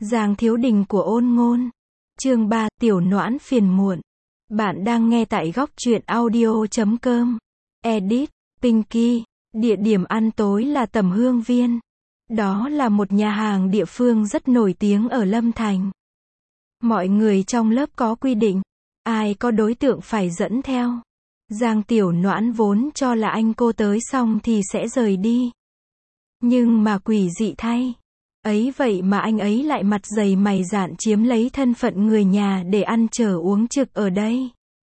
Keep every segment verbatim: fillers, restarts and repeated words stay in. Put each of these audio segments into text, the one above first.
Giang Thiếu Đình của Ôn Ngôn. Chương ba, Tiểu Noãn phiền muộn. Bạn đang nghe tại góc truyện audio chấm com. Edit, Pinky. Địa điểm ăn tối là Tầm Hương Viên. Đó là một nhà hàng địa phương rất nổi tiếng ở Lâm Thành. Mọi người trong lớp có quy định, ai có đối tượng phải dẫn theo. Giang Tiểu Noãn vốn cho là anh cô tới xong thì sẽ rời đi. Nhưng mà quỷ dị thay. Ấy vậy mà anh ấy lại mặt dày mày dạn chiếm lấy thân phận người nhà để ăn chở uống trực ở đây.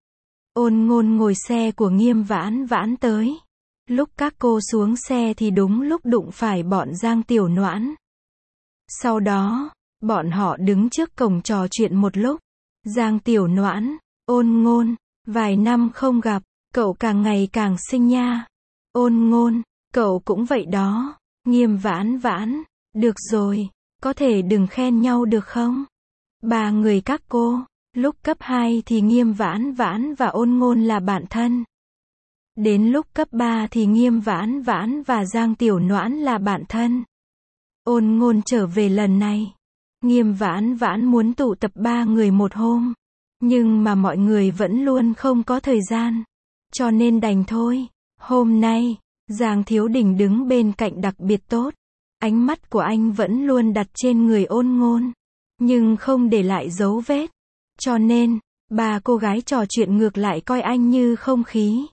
Ôn Ngôn ngồi xe của Nghiêm Vãn Vãn tới. Lúc các cô xuống xe thì đúng lúc đụng phải bọn Giang Tiểu Noãn. Sau đó, bọn họ đứng trước cổng trò chuyện một lúc. Giang Tiểu Noãn, Ôn Ngôn, vài năm không gặp, cậu càng ngày càng xinh nha. Ôn Ngôn, cậu cũng vậy đó. Nghiêm Vãn Vãn, được rồi, có thể đừng khen nhau được không? Ba người các cô, lúc cấp hai thì Nghiêm Vãn Vãn và Ôn Ngôn là bạn thân. Đến lúc cấp ba thì Nghiêm Vãn Vãn và Giang Tiểu Noãn là bạn thân. Ôn Ngôn trở về lần này, Nghiêm Vãn Vãn muốn tụ tập ba người một hôm, nhưng mà mọi người vẫn luôn không có thời gian, cho nên đành thôi. Hôm nay, Giang Thiếu Đình đứng bên cạnh đặc biệt tốt. Ánh mắt của anh vẫn luôn đặt trên người Ôn Ngôn, nhưng không để lại dấu vết. Cho nên, ba cô gái trò chuyện ngược lại coi anh như không khí.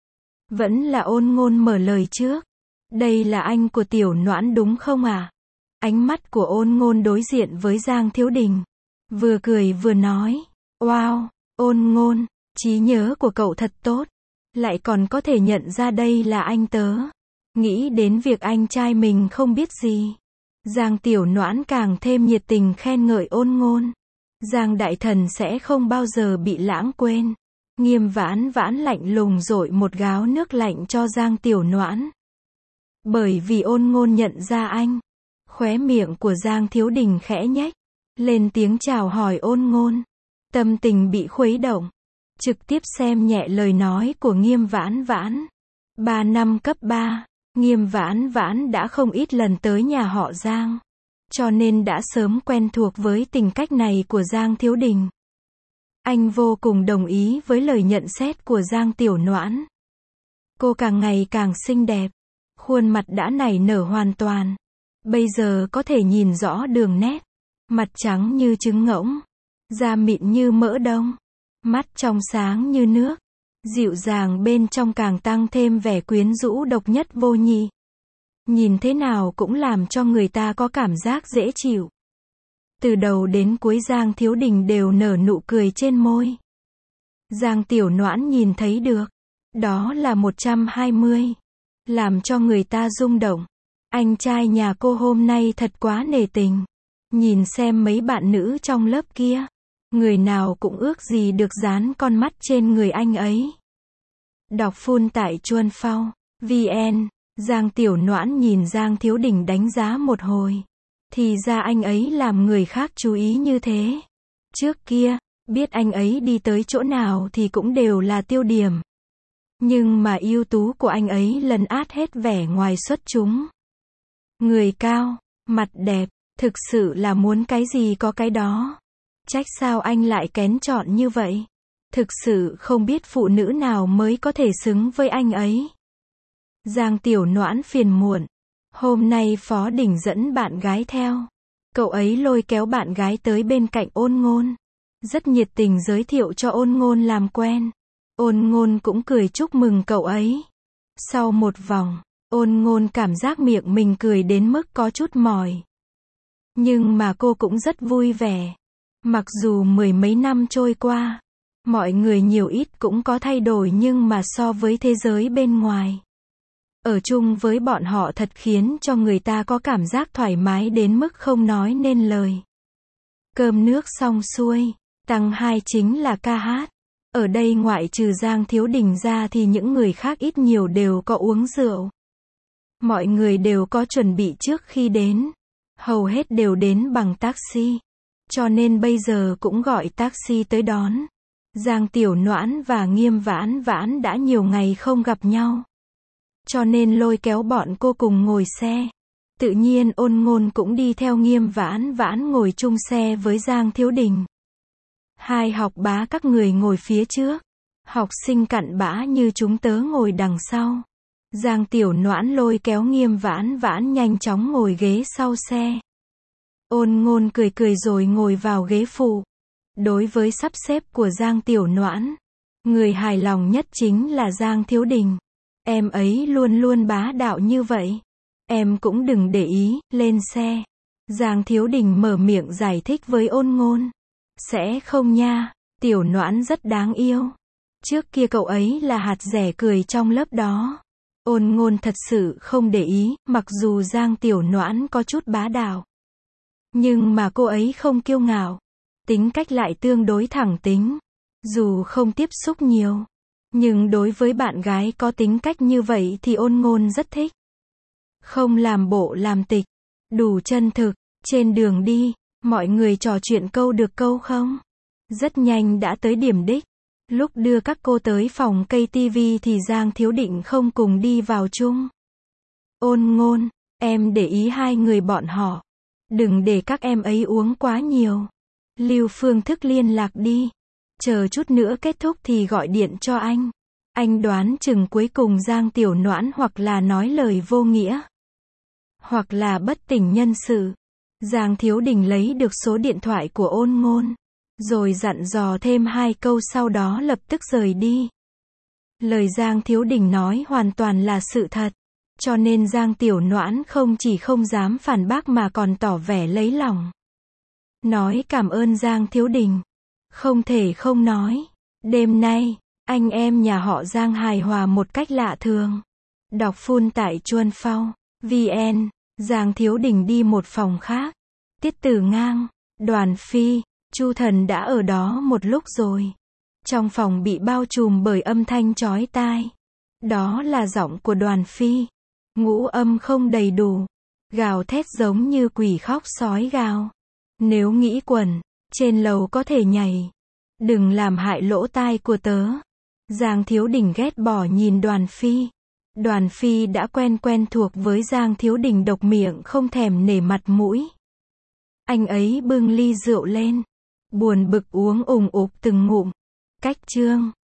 Vẫn là Ôn Ngôn mở lời trước. Đây là anh của Tiểu Noãn đúng không à? Ánh mắt của Ôn Ngôn đối diện với Giang Thiếu Đình. Vừa cười vừa nói. Wow, Ôn Ngôn, trí nhớ của cậu thật tốt. Lại còn có thể nhận ra đây là anh tớ. Nghĩ đến việc anh trai mình không biết gì. Giang Tiểu Noãn càng thêm nhiệt tình khen ngợi Ôn Ngôn. Giang Đại Thần sẽ không bao giờ bị lãng quên. Nghiêm Vãn Vãn lạnh lùng dội một gáo nước lạnh cho Giang Tiểu Noãn. Bởi vì Ôn Ngôn nhận ra anh. Khóe miệng của Giang Thiếu Đình khẽ nhếch. Lên tiếng chào hỏi Ôn Ngôn. Tâm tình bị khuấy động. Trực tiếp xem nhẹ lời nói của Nghiêm Vãn Vãn. Ba năm cấp ba. Nghiêm Vãn Vãn đã không ít lần tới nhà họ Giang, cho nên đã sớm quen thuộc với tính cách này của Giang Thiếu Đình. Anh vô cùng đồng ý với lời nhận xét của Giang Tiểu Noãn. Cô càng ngày càng xinh đẹp, khuôn mặt đã nảy nở hoàn toàn. Bây giờ có thể nhìn rõ đường nét, mặt trắng như trứng ngỗng, da mịn như mỡ đông, mắt trong sáng như nước. Dịu dàng bên trong càng tăng thêm vẻ quyến rũ độc nhất vô nhị. Nhìn thế nào cũng làm cho người ta có cảm giác dễ chịu. Từ đầu đến cuối Giang Thiếu Đình đều nở nụ cười trên môi. Giang Tiểu Noãn nhìn thấy được. Đó là một trăm hai mươi. Làm cho người ta rung động. Anh trai nhà cô hôm nay thật quá nể tình. Nhìn xem mấy bạn nữ trong lớp kia. Người nào cũng ước gì được dán con mắt trên người anh ấy. Đọc full tại Chuan Phao, vn. Giang Tiểu Noãn nhìn Giang Thiếu Đình đánh giá một hồi. Thì ra anh ấy làm người khác chú ý như thế. Trước kia, biết anh ấy đi tới chỗ nào thì cũng đều là tiêu điểm. Nhưng mà ưu tú của anh ấy lấn át hết vẻ ngoài xuất chúng. Người cao, mặt đẹp, thực sự là muốn cái gì có cái đó. Trách sao anh lại kén chọn như vậy. Thực sự không biết phụ nữ nào mới có thể xứng với anh ấy. Giang Tiểu Noãn phiền muộn. Hôm nay Phó Đình dẫn bạn gái theo. Cậu ấy lôi kéo bạn gái tới bên cạnh Ôn Ngôn. Rất nhiệt tình giới thiệu cho Ôn Ngôn làm quen. Ôn Ngôn cũng cười chúc mừng cậu ấy. Sau một vòng, Ôn Ngôn cảm giác miệng mình cười đến mức có chút mỏi. Nhưng mà cô cũng rất vui vẻ. Mặc dù mười mấy năm trôi qua, mọi người nhiều ít cũng có thay đổi nhưng mà so với thế giới bên ngoài, ở chung với bọn họ thật khiến cho người ta có cảm giác thoải mái đến mức không nói nên lời. Cơm nước xong xuôi, tầng hai chính là ca hát. Ở đây ngoại trừ Giang Thiếu Đình ra thì những người khác ít nhiều đều có uống rượu. Mọi người đều có chuẩn bị trước khi đến. Hầu hết đều đến bằng taxi. Cho nên bây giờ cũng gọi taxi tới đón. Giang Tiểu Noãn và Nghiêm Vãn Vãn đã nhiều ngày không gặp nhau. Cho nên lôi kéo bọn cô cùng ngồi xe. Tự nhiên Ôn Ngôn cũng đi theo Nghiêm Vãn Vãn ngồi chung xe với Giang Thiếu Đình. Hai học bá các người ngồi phía trước. Học sinh cặn bã như chúng tớ ngồi đằng sau. Giang Tiểu Noãn lôi kéo Nghiêm Vãn Vãn nhanh chóng ngồi ghế sau xe. Ôn Ngôn cười cười rồi ngồi vào ghế phụ. Đối với sắp xếp của Giang Tiểu Noãn, người hài lòng nhất chính là Giang Thiếu Đình. Em ấy luôn luôn bá đạo như vậy. Em cũng đừng để ý, lên xe. Giang Thiếu Đình mở miệng giải thích với Ôn Ngôn. Sẽ không nha, Tiểu Noãn rất đáng yêu. Trước kia cậu ấy là hạt rẻ cười trong lớp đó. Ôn Ngôn thật sự không để ý, mặc dù Giang Tiểu Noãn có chút bá đạo. Nhưng mà cô ấy không kiêu ngạo. Tính cách lại tương đối thẳng tính. Dù không tiếp xúc nhiều. Nhưng đối với bạn gái có tính cách như vậy thì Ôn Ngôn rất thích. Không làm bộ làm tịch. Đủ chân thực. Trên đường đi, mọi người trò chuyện câu được câu không? Rất nhanh đã tới điểm đích. Lúc đưa các cô tới phòng cây tivi thì Giang Thiếu Định không cùng đi vào chung. Ôn Ngôn, em để ý hai người bọn họ. Đừng để các em ấy uống quá nhiều. Lưu phương thức liên lạc đi. Chờ chút nữa kết thúc thì gọi điện cho anh. Anh đoán chừng cuối cùng Giang Tiểu Noãn hoặc là nói lời vô nghĩa. Hoặc là bất tỉnh nhân sự. Giang Thiếu Đình lấy được số điện thoại của Ôn Ngôn. Rồi dặn dò thêm hai câu sau đó lập tức rời đi. Lời Giang Thiếu Đình nói hoàn toàn là sự thật. Cho nên Giang Tiểu Noãn không chỉ không dám phản bác mà còn tỏ vẻ lấy lòng. Nói cảm ơn Giang Thiếu Đình. Không thể không nói. Đêm nay, anh em nhà họ Giang hài hòa một cách lạ thường. Đọc full tại Chuan Phao, vê en. Giang Thiếu Đình đi một phòng khác. Tiết Tử Ngang, Đoàn Phi, Chu Thần đã ở đó một lúc rồi. Trong phòng bị bao trùm bởi âm thanh chói tai. Đó là giọng của Đoàn Phi. Ngũ âm không đầy đủ. Gào thét giống như quỷ khóc sói gào. Nếu nghĩ quẩn, trên lầu có thể nhảy. Đừng làm hại lỗ tai của tớ. Giang Thiếu Đình ghét bỏ nhìn Đoàn Phi. Đoàn Phi đã quen quen thuộc với Giang Thiếu Đình độc miệng không thèm nể mặt mũi. Anh ấy bưng ly rượu lên. Buồn bực uống ủng ục từng ngụm. Cách chương.